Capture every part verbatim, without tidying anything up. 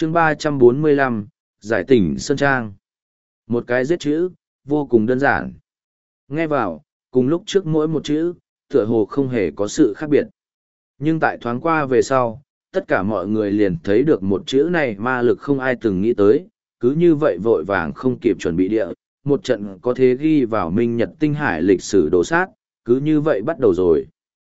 chương ba trăm bốn mươi lăm, giải tỉnh Sơn Trang. Một cái giết chữ, vô cùng đơn giản. Nghe vào, cùng lúc trước mỗi một chữ, tựa hồ không hề có sự khác biệt. Nhưng tại thoáng qua về sau, tất cả mọi người liền thấy được một chữ này ma lực không ai từng nghĩ tới, cứ như vậy vội vàng không kịp chuẩn bị địa, một trận có thể ghi vào minh nhật tinh hải lịch sử đồ sát, cứ như vậy bắt đầu rồi.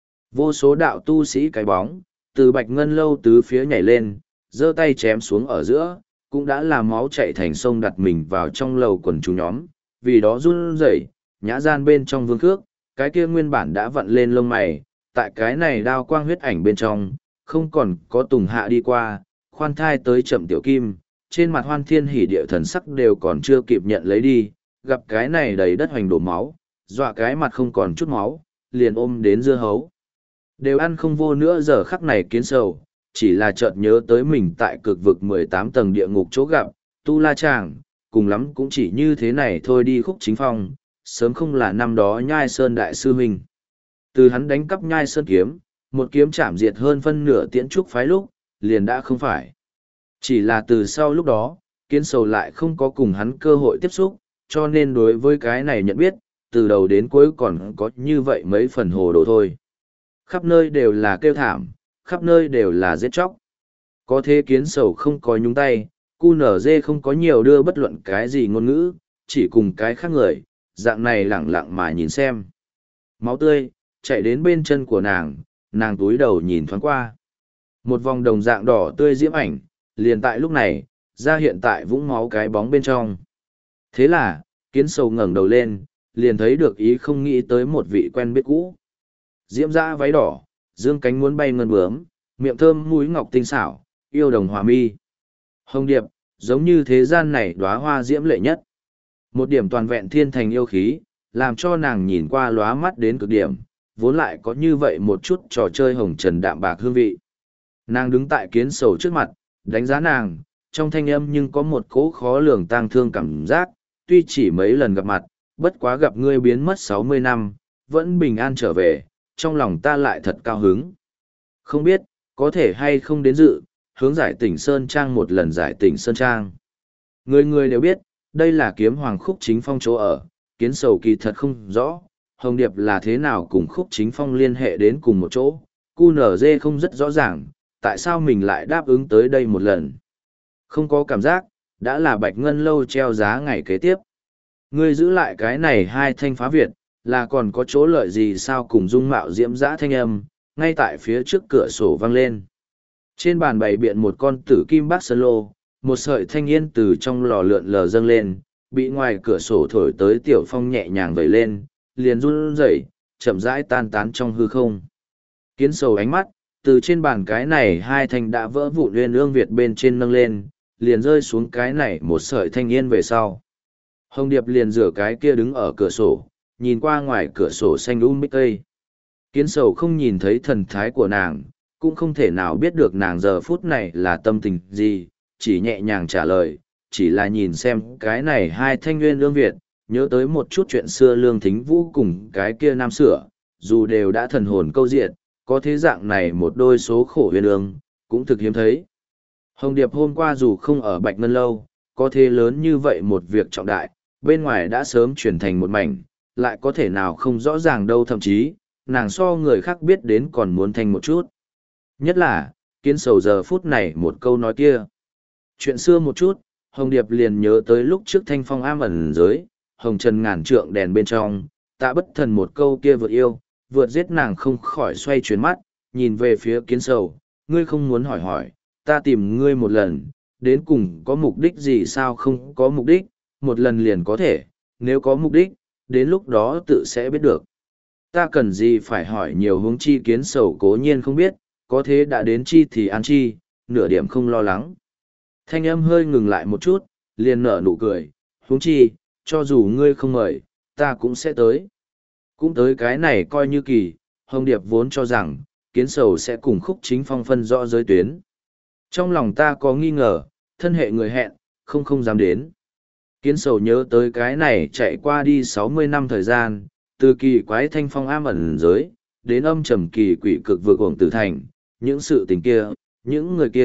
Vô số đạo tu sĩ cái bóng, từ bạch ngân lâu tứ phía nhảy lên, giơ tay chém xuống ở giữa, cũng đã làm máu chạy thành sông đặt mình vào trong lầu quần chúng nhóm, vì đó run rẩy, nhã gian bên trong vương cước, cái kia nguyên bản đã vặn lên lông mày, tại cái này đao quang huyết ảnh bên trong, không còn có tùng hạ đi qua, khoan thai tới chậm tiểu kim, trên mặt hoan thiên hỉ địa thần sắc đều còn chưa kịp nhận lấy đi, gặp cái này đầy đất hoành đổ máu, dọa cái mặt không còn chút máu, liền ôm đến dưa hấu. Đều ăn không vô nữa giờ khắc này kiến sầu, chỉ là chợt nhớ tới mình tại cực vực mười tám tầng địa ngục chỗ gặp, tu la chàng, cùng lắm cũng chỉ như thế này thôi đi Khúc Chính Phong, sớm không là năm đó Nhai Sơn đại sư huynh. Từ hắn đánh cắp Nhai Sơn kiếm, một kiếm chạm diệt hơn phân nửa tiễn trúc phái lúc, liền đã không phải. Chỉ là từ sau lúc đó, kiến sầu lại không có cùng hắn cơ hội tiếp xúc, cho nên đối với cái này nhận biết, từ đầu đến cuối còn có như vậy mấy phần hồ đồ thôi. Khắp nơi đều là kêu thảm, khắp nơi đều là giết chóc. Có thế kiến sầu không có nhúng tay, cu nở dê không có nhiều đưa bất luận cái gì ngôn ngữ, chỉ cùng cái khác người, dạng này lẳng lặng mà nhìn xem. Máu tươi, chạy đến bên chân của nàng, nàng túi đầu nhìn thoáng qua. Một vòng đồng dạng đỏ tươi diễm ảnh, liền tại lúc này, ra hiện tại vũng máu cái bóng bên trong. Thế là, kiến sầu ngẩng đầu lên, liền thấy được ý không nghĩ tới một vị quen biết cũ. Diễm dã váy đỏ, dương cánh muốn bay ngân bướm, miệng thơm mũi ngọc tinh xảo, yêu đồng hòa mi. Hồng điệp, giống như thế gian này đóa hoa diễm lệ nhất. Một điểm toàn vẹn thiên thành yêu khí, làm cho nàng nhìn qua lóa mắt đến cực điểm, vốn lại có như vậy một chút trò chơi hồng trần đạm bạc hương vị. Nàng đứng tại kiến sầu trước mặt, đánh giá nàng, trong thanh âm nhưng có một cỗ khó lường tang thương cảm giác, tuy chỉ mấy lần gặp mặt, bất quá gặp ngươi biến mất sáu mươi năm, vẫn bình an trở về, trong lòng ta lại thật cao hứng. Không biết, có thể hay không đến dự, hướng giải tỉnh Sơn Trang một lần giải tỉnh Sơn Trang. Người người đều biết, đây là kiếm hoàng Khúc Chính Phong chỗ ở, kiến sầu kỳ thật không rõ, Hồng Điệp là thế nào cùng Khúc Chính Phong liên hệ đến cùng một chỗ, cu nở dê không rất rõ ràng, tại sao mình lại đáp ứng tới đây một lần. Không có cảm giác, đã là bạch ngân lâu treo giá ngày kế tiếp. Ngươi giữ lại cái này hai thanh phá Việt, là còn có chỗ lợi gì sao cùng dung mạo diễm dã thanh âm, ngay tại phía trước cửa sổ vang lên. Trên bàn bày biện một con tử kim bát sơn lô, một sợi thanh yên từ trong lò lượn lờ dâng lên, bị ngoài cửa sổ thổi tới tiểu phong nhẹ nhàng vẩy lên, liền run rẩy, chậm rãi tan tán trong hư không. Kiến sầu ánh mắt, từ trên bàn cái này hai thanh đã vỡ vụn uyên ương Việt bên trên nâng lên, liền rơi xuống cái này một sợi thanh yên về sau. Hồng Điệp liền rửa cái kia đứng ở cửa sổ, nhìn qua ngoài cửa sổ xanh um bích cây. Kiến sầu không nhìn thấy thần thái của nàng, cũng không thể nào biết được nàng giờ phút này là tâm tình gì, chỉ nhẹ nhàng trả lời, chỉ là nhìn xem cái này hai thanh nguyên lương Việt, nhớ tới một chút chuyện xưa Lương Thính Vũ cùng cái kia nam sửa, dù đều đã thần hồn câu diện, có thế dạng này một đôi số khổ huyền ương, cũng thực hiếm thấy. Hồng Điệp hôm qua dù không ở Bạch Ngân Lâu, có thế lớn như vậy một việc trọng đại, bên ngoài đã sớm chuyển thành một mảnh, lại có thể nào không rõ ràng đâu, thậm chí, nàng so người khác biết đến còn muốn thành một chút. Nhất là, kiến sầu giờ phút này một câu nói kia. Chuyện xưa một chút, Hồng Điệp liền nhớ tới lúc trước thanh phong am ẩn giới, hồng trần ngàn trượng đèn bên trong, tạ bất thần một câu kia vượt yêu, vượt giết nàng không khỏi xoay chuyển mắt, nhìn về phía kiến sầu, ngươi không muốn hỏi hỏi, ta tìm ngươi một lần, đến cùng có mục đích gì sao không có mục đích, một lần liền có thể, nếu có mục đích, đến lúc đó tự sẽ biết được. Ta cần gì phải hỏi nhiều hướng chi kiến sầu cố nhiên không biết, có thế đã đến chi thì ăn chi, nửa điểm không lo lắng. Thanh âm hơi ngừng lại một chút, liền nở nụ cười, huống chi, cho dù ngươi không mời, ta cũng sẽ tới. Cũng tới cái này coi như kỳ, Hồng Điệp vốn cho rằng, kiến sầu sẽ cùng Khúc Chính Phong phân rõ giới tuyến. Trong lòng ta có nghi ngờ, thân hệ người hẹn, không không dám đến. Kiến sầu nhớ tới cái này chạy qua đi sáu mươi năm thời gian, từ kỳ quái thanh phong am ẩn giới, đến âm trầm kỳ quỷ cực vượt cuồng tử thành, những sự tình kia, những người kia,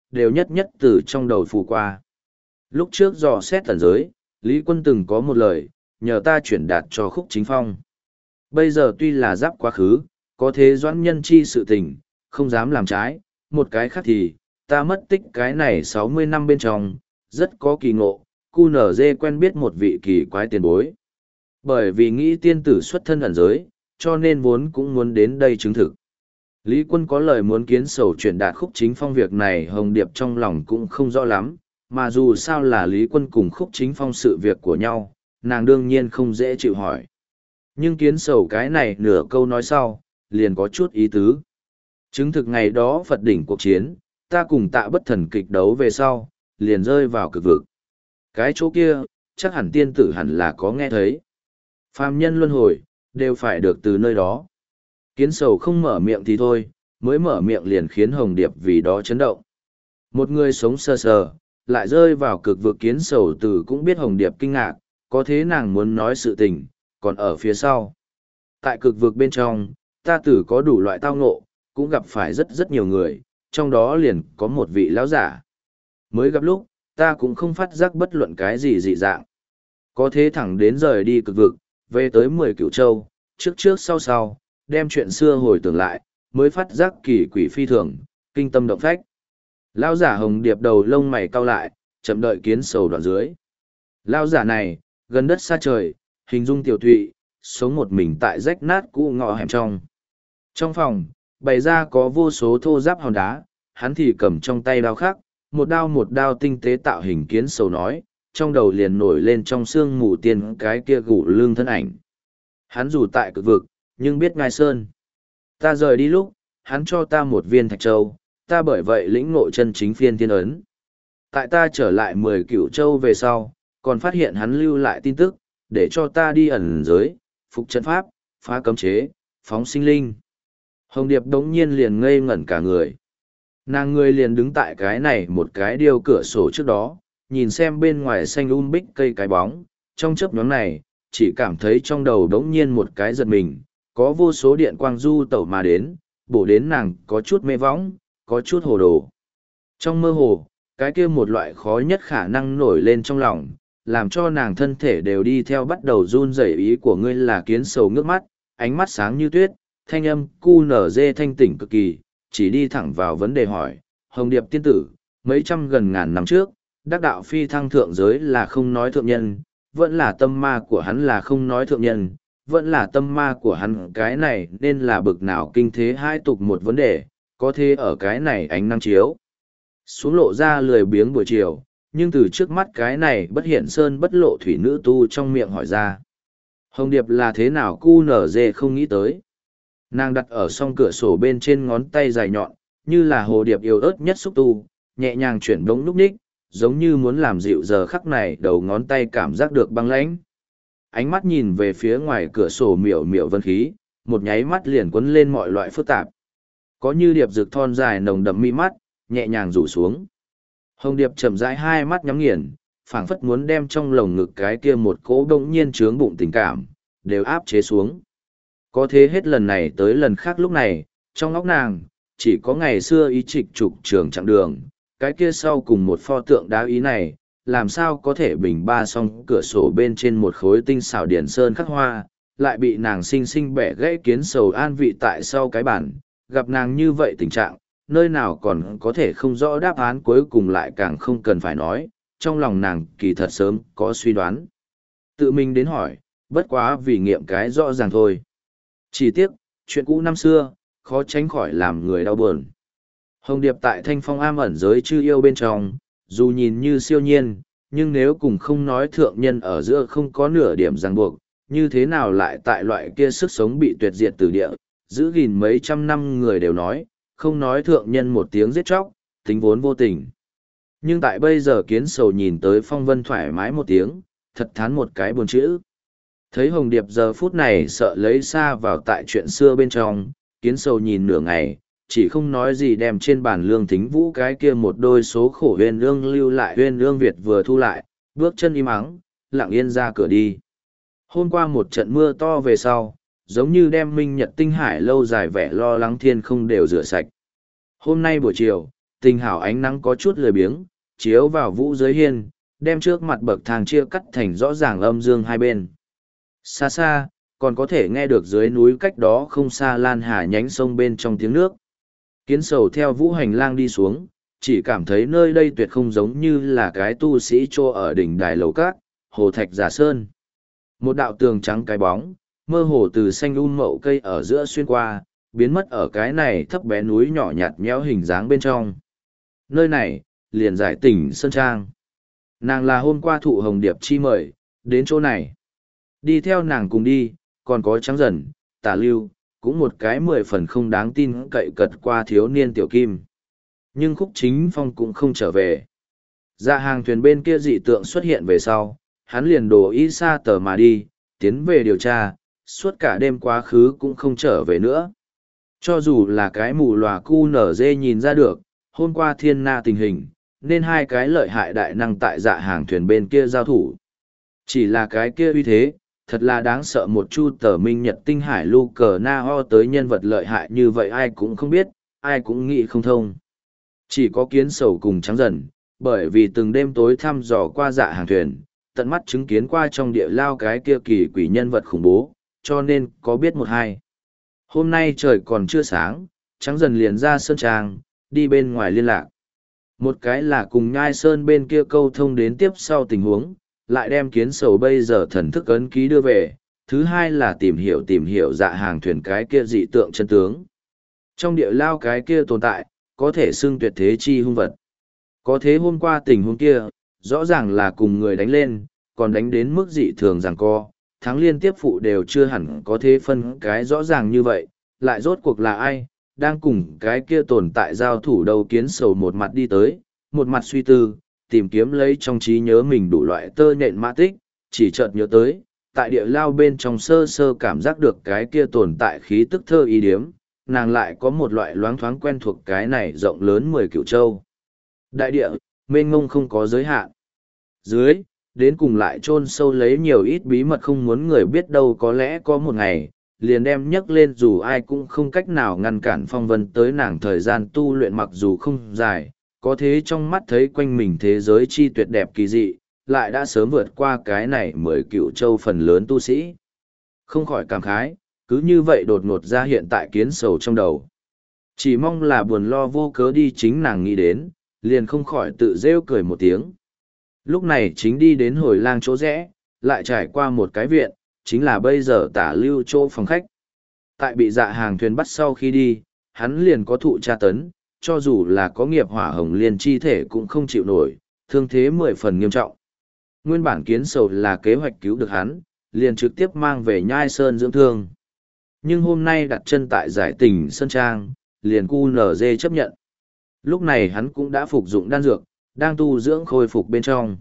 đều nhất nhất từ trong đầu phù qua. Lúc trước dò xét tần giới, Lý Quân từng có một lời, nhờ ta chuyển đạt cho Khúc Chính Phong. Bây giờ tuy là giáp quá khứ, có thế doãn nhân chi sự tình, không dám làm trái, một cái khác thì, ta mất tích cái này sáu mươi năm bên trong, rất có kỳ ngộ, cu nở dê quen biết một vị kỳ quái tiền bối. Bởi vì nghĩ tiên tử xuất thân ẩn giới, cho nên vốn cũng muốn đến đây chứng thực. Lý Quân có lời muốn kiến sầu chuyển đạt Khúc Chính Phong việc này Hồng Điệp trong lòng cũng không rõ lắm, mà dù sao là Lý Quân cùng Khúc Chính Phong sự việc của nhau, nàng đương nhiên không dễ chịu hỏi. Nhưng kiến sầu cái này nửa câu nói sau, liền có chút ý tứ. Chứng thực ngày đó Phật đỉnh cuộc chiến, ta cùng Tạ Bất Thần kịch đấu về sau, liền rơi vào cực vực. Cái chỗ kia, chắc hẳn tiên tử hẳn là có nghe thấy. Phàm nhân luân hồi, đều phải được từ nơi đó. Kiến sầu không mở miệng thì thôi, mới mở miệng liền khiến Hồng Điệp vì đó chấn động. Một người sống sơ sờ, lại rơi vào cực vực kiến sầu từ cũng biết Hồng Điệp kinh ngạc, có thế nàng muốn nói sự tình, còn ở phía sau. Tại cực vực bên trong, ta tử có đủ loại tao ngộ, cũng gặp phải rất rất nhiều người, trong đó liền có một vị lão giả. Mới gặp lúc, ta cũng không phát giác bất luận cái gì dị dạng. Có thế thẳng đến rời đi cực vực, về tới mười cửu châu, trước trước sau sau, đem chuyện xưa hồi tưởng lại, mới phát giác kỳ quỷ phi thường, kinh tâm động phách. Lão giả Hồng Điệp đầu lông mày cau lại, chậm đợi kiến sầu đoạn dưới. Lão giả này, gần đất xa trời, hình dung tiểu thụy, sống một mình tại rách nát cũ ngõ hẻm trong. Trong phòng, bày ra có vô số thô giáp hòn đá, hắn thì cầm trong tay đao khắc, một đao một đao tinh tế tạo hình kiến sầu nói, trong đầu liền nổi lên trong xương mù tiên cái kia gù lưng thân ảnh. Hắn dù tại cực vực, nhưng biết ngai sơn. Ta rời đi lúc, hắn cho ta một viên thạch châu, ta bởi vậy lĩnh ngộ chân chính phiên thiên ấn. Tại ta trở lại mười cửu châu về sau, còn phát hiện hắn lưu lại tin tức, để cho ta đi ẩn giới, phục trận pháp, phá cấm chế, phóng sinh linh. Hồng Điệp đống nhiên liền ngây ngẩn cả người. Nàng người liền đứng tại cái này một cái điêu cửa sổ trước đó, nhìn xem bên ngoài xanh um bích cây cái bóng, trong chớp nhoáng này, chỉ cảm thấy trong đầu đống nhiên một cái giật mình, có vô số điện quang du tẩu mà đến, bổ đến nàng có chút mê võng, có chút hồ đồ. Trong mơ hồ, cái kia một loại khó nhất khả năng nổi lên trong lòng, làm cho nàng thân thể đều đi theo bắt đầu run rẩy. Ý của ngươi là kiến sầu ngước mắt, ánh mắt sáng như tuyết, thanh âm cu nở dê thanh tỉnh cực kỳ, chỉ đi thẳng vào vấn đề hỏi, Hồng Điệp tiên tử, mấy trăm gần ngàn năm trước, đắc đạo phi thăng thượng giới là không nói thượng nhân, vẫn là tâm ma của hắn là không nói thượng nhân, vẫn là tâm ma của hắn cái này nên là bực nào kinh thế hai tục một vấn đề, có thế ở cái này ánh nắng chiếu. Xuống lộ ra lười biếng buổi chiều, nhưng từ trước mắt cái này bất hiện sơn bất lộ thủy nữ tu trong miệng hỏi ra. Hồng Điệp là thế nào cu nở dê không nghĩ tới. Nàng đặt ở song cửa sổ bên trên ngón tay dài nhọn, như là hồ điệp yếu ớt nhất xúc tu, nhẹ nhàng chuyển đống núp ních, giống như muốn làm dịu giờ khắc này đầu ngón tay cảm giác được băng lãnh. Ánh mắt nhìn về phía ngoài cửa sổ miểu miểu vân khí, một nháy mắt liền quấn lên mọi loại phức tạp. Có như điệp rực thon dài nồng đậm mi mắt, nhẹ nhàng rủ xuống. Hồng Điệp chậm rãi hai mắt nhắm nghiền, phảng phất muốn đem trong lồng ngực cái kia một cỗ đông nhiên trướng bụng tình cảm, đều áp chế xuống. Có thế hết lần này tới lần khác lúc này, trong óc nàng, chỉ có ngày xưa ý trịch trục trường chặng đường, cái kia sau cùng một pho tượng đá ý này, làm sao có thể bình ba xong cửa sổ bên trên một khối tinh xảo điển sơn khắc hoa, lại bị nàng xinh xinh bẻ gãy kiến sầu an vị tại sau cái bản, gặp nàng như vậy tình trạng, nơi nào còn có thể không rõ đáp án cuối cùng lại càng không cần phải nói, trong lòng nàng kỳ thật sớm có suy đoán. Tự mình đến hỏi, bất quá vì nghiệm cái rõ ràng thôi. Chỉ tiếc, chuyện cũ năm xưa, khó tránh khỏi làm người đau buồn. Hồng Điệp tại thanh phong am ẩn giới chư yêu bên trong, dù nhìn như siêu nhiên, nhưng nếu cùng không nói thượng nhân ở giữa không có nửa điểm ràng buộc, như thế nào lại tại loại kia sức sống bị tuyệt diệt từ địa, giữ gìn mấy trăm năm người đều nói, không nói thượng nhân một tiếng giết chóc, tính vốn vô tình. Nhưng tại bây giờ kiến sầu nhìn tới phong vân thoải mái một tiếng, thật thán một cái buồn chữ. Thấy Hồng Điệp giờ phút này sợ lấy xa vào tại chuyện xưa bên trong, kiến sầu nhìn nửa ngày, chỉ không nói gì đem trên bàn lương thính vũ cái kia một đôi số khổ huyên lương lưu lại huyên lương Việt vừa thu lại, bước chân im ắng, lặng yên ra cửa đi. Hôm qua một trận mưa to về sau, giống như đem minh nhật tinh hải lâu dài vẻ lo lắng thiên không đều rửa sạch. Hôm nay buổi chiều, tình hảo ánh nắng có chút lười biếng, chiếu vào vũ dưới hiên, đem trước mặt bậc thang chia cắt thành rõ ràng âm dương hai bên. Xa xa, còn có thể nghe được dưới núi cách đó không xa lan hà nhánh sông bên trong tiếng nước. Kiến sầu theo vũ hành lang đi xuống, chỉ cảm thấy nơi đây tuyệt không giống như là cái tu sĩ trô ở đỉnh đài lầu cát, hồ thạch giả sơn. Một đạo tường trắng cái bóng, mơ hồ từ xanh um mậu cây ở giữa xuyên qua, biến mất ở cái này thấp bé núi nhỏ nhạt nhẽo hình dáng bên trong. Nơi này, liền giải tỉnh Sơn Trang. Nàng là hôm qua thụ hồng điệp chi mời, đến chỗ này. Đi theo nàng cùng đi, còn có Trắng Dần, Tả Lưu, cũng một cái mười phần không đáng tin cậy cật qua thiếu niên tiểu kim. Nhưng Khúc Chính Phong cũng không trở về. Dạ hàng thuyền bên kia dị tượng xuất hiện về sau, hắn liền đổ y xa tờ mà đi, tiến về điều tra, suốt cả đêm quá khứ cũng không trở về nữa. Cho dù là cái mù lòa cu nở dê nhìn ra được, hôm qua thiên na tình hình, nên hai cái lợi hại đại năng tại dạ hàng thuyền bên kia giao thủ. Chỉ là cái kia uy thế, thật là đáng sợ, một chu tờ minh nhật tinh hải lu cờ na ho tới nhân vật lợi hại như vậy ai cũng không biết, ai cũng nghĩ không thông. Chỉ có Kiến Sầu cùng Trắng Dần, bởi vì từng đêm tối thăm dò qua dạ hàng thuyền, tận mắt chứng kiến qua trong địa lao cái kia kỳ quỷ nhân vật khủng bố, cho nên có biết một hai. Hôm nay trời còn chưa sáng, Trắng Dần liền ra sơn trang, đi bên ngoài liên lạc. Một cái là cùng Nhai Sơn bên kia câu thông đến tiếp sau tình huống, lại đem Kiến Sầu bây giờ thần thức ấn ký đưa về. Thứ hai là tìm hiểu tìm hiểu dạ hàng thuyền cái kia dị tượng chân tướng. Trong địa lao cái kia tồn tại, có thể xưng tuyệt thế chi hung vật. Có thế hôm qua tình huống kia, rõ ràng là cùng người đánh lên, còn đánh đến mức dị thường giằng co, thắng liên tiếp phụ đều chưa hẳn có thế phân cái rõ ràng như vậy, lại rốt cuộc là ai, đang cùng cái kia tồn tại giao thủ đầu. Kiến Sầu một mặt đi tới, một mặt suy tư, tìm kiếm lấy trong trí nhớ mình đủ loại tơ nhện mã tích, chỉ chợt nhớ tới, tại địa lao bên trong sơ sơ cảm giác được cái kia tồn tại khí tức thơ ý điếm, nàng lại có một loại loáng thoáng quen thuộc cái này rộng lớn mười cửu châu. Đại địa, mênh mông không có giới hạn. Dưới, đến cùng lại chôn sâu lấy nhiều ít bí mật không muốn người biết đâu, có lẽ có một ngày, liền đem nhấc lên dù ai cũng không cách nào ngăn cản phong vân tới nàng. Thời gian tu luyện mặc dù không dài, có thế trong mắt thấy quanh mình thế giới chi tuyệt đẹp kỳ dị, lại đã sớm vượt qua cái này mười cựu châu phần lớn tu sĩ. Không khỏi cảm khái, cứ như vậy đột ngột ra hiện tại Kiến Sầu trong đầu. Chỉ mong là buồn lo vô cớ đi, chính nàng nghĩ đến, liền không khỏi tự rêu cười một tiếng. Lúc này chính đi đến hồi lang chỗ rẽ, lại trải qua một cái viện, chính là bây giờ Tả Lưu chỗ phòng khách. Tại bị dạ hàng thuyền bắt sau khi đi, hắn liền có thụ tra tấn, cho dù là có nghiệp hỏa hồng liên chi thể cũng không chịu nổi, thương thế mười phần nghiêm trọng. Nguyên bản Kiến Sầu là kế hoạch cứu được hắn, liền trực tiếp mang về Nhai Sơn dưỡng thương. Nhưng hôm nay đặt chân tại giải tỉnh Sơn Trang, liền cu nở dê chấp nhận. Lúc này hắn cũng đã phục dụng đan dược, đang tu dưỡng khôi phục bên trong.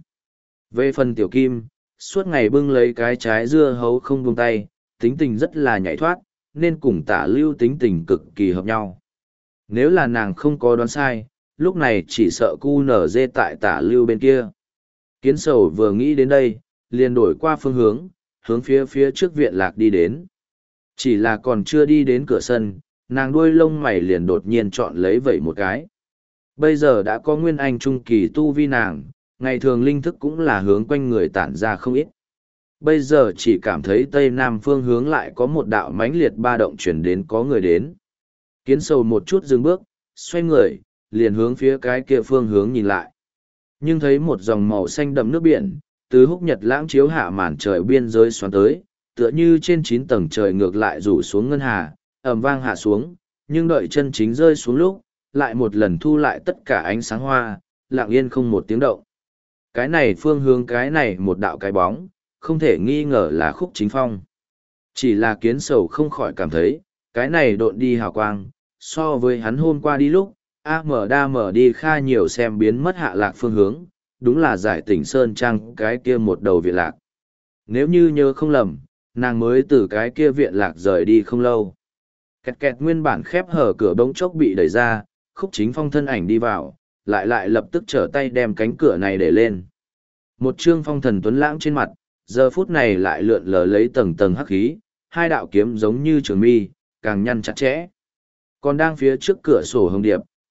Về phần Tiểu Kim, suốt ngày bưng lấy cái trái dưa hấu không buông tay, tính tình rất là nhảy thoát, nên cùng Tả Lưu tính tình cực kỳ hợp nhau. Nếu là nàng không có đoán sai, lúc này chỉ sợ cu nở dê tại Tả Lưu bên kia. Kiến Sầu vừa nghĩ đến đây, liền đổi qua phương hướng, hướng phía phía trước viện lạc đi đến. Chỉ là còn chưa đi đến cửa sân, nàng đuôi lông mày liền đột nhiên chọn lấy vẩy một cái. Bây giờ đã có nguyên anh trung kỳ tu vi nàng, ngày thường linh thức cũng là hướng quanh người tản ra không ít. Bây giờ chỉ cảm thấy tây nam phương hướng lại có một đạo mãnh liệt ba động chuyển đến, có người đến. Kiến Sầu một chút dừng bước, xoay người, liền hướng phía cái kia phương hướng nhìn lại. Nhưng thấy một dòng màu xanh đậm nước biển, từ húc nhật lãng chiếu hạ màn trời biên giới xoắn tới, tựa như trên chín tầng trời ngược lại rủ xuống ngân hà, ầm vang hạ xuống, nhưng đợi chân chính rơi xuống lúc, lại một lần thu lại tất cả ánh sáng hoa, lặng yên không một tiếng động. Cái này phương hướng, cái này một đạo cái bóng, không thể nghi ngờ là Khúc Chính Phong. Chỉ là Kiến Sầu không khỏi cảm thấy, cái này độn đi hào quang, so với hắn hôm qua đi lúc, A mở đa mở đi kha nhiều xem biến mất hạ lạc phương hướng, đúng là giải tỉnh Sơn Trang cái kia một đầu viện lạc. Nếu như nhớ không lầm, nàng mới từ cái kia viện lạc rời đi không lâu. Kẹt kẹt, nguyên bản khép hở cửa bỗng chốc bị đẩy ra, Khúc Chính Phong thân ảnh đi vào, lại lại lập tức trở tay đem cánh cửa này để lên. Một trương phong thần tuấn lãng trên mặt, giờ phút này lại lượn lờ lấy tầng tầng hắc khí, hai đạo kiếm giống như trường mi, càng nhăn chặt chẽ. Còn đang phía trước cửa sổ hồng điệp,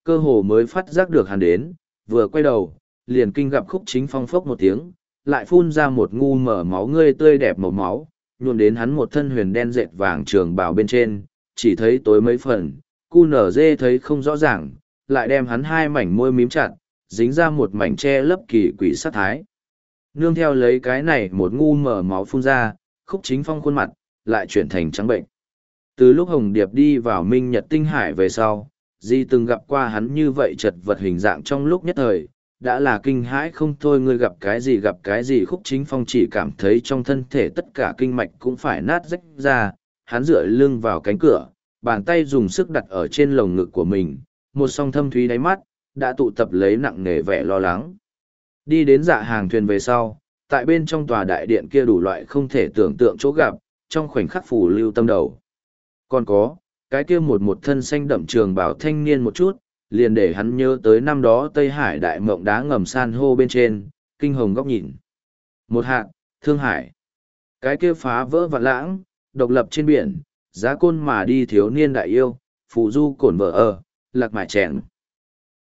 cơ hồ mới phát giác được hắn đến, vừa quay đầu, liền kinh gặp Khúc Chính Phong phốc một tiếng, lại phun ra một ngu mở máu ngươi tươi đẹp màu máu, nhuộm đến hắn một thân huyền đen dệt vàng trường bào bên trên, chỉ thấy tối mấy phần, cu nở dê thấy không rõ ràng, lại đem hắn hai mảnh môi mím chặt, dính ra một mảnh che lấp kỳ quỷ sát thái. Nương theo lấy cái này một ngu mở máu phun ra, Khúc Chính Phong khuôn mặt, lại chuyển thành trắng bệnh. Từ lúc Hồng Điệp đi vào Minh Nhật Tinh Hải về sau, Di từng gặp qua hắn như vậy chật vật hình dạng trong lúc nhất thời, đã là kinh hãi không thôi. Ngươi gặp cái gì gặp cái gì. Khúc Chính Phong chỉ cảm thấy trong thân thể tất cả kinh mạch cũng phải nát rách ra, hắn dựa lưng vào cánh cửa, bàn tay dùng sức đặt ở trên lồng ngực của mình, một song thâm thúy đáy mắt, đã tụ tập lấy nặng nề vẻ lo lắng. Đi đến dạ hàng thuyền về sau, tại bên trong tòa đại điện kia đủ loại không thể tưởng tượng chỗ gặp, trong khoảnh khắc phủ lưu tâm đầu. Còn có, cái kia một một thân xanh đậm trường bảo thanh niên một chút, liền để hắn nhớ tới năm đó Tây Hải đại mộng đá ngầm san hô bên trên, kinh hồng góc nhìn. Một hạt, Thương Hải. Cái kia phá vỡ vạn lãng, độc lập trên biển, giá côn mà đi thiếu niên đại yêu, phù du cổn vợ ở, lạc mải chèn.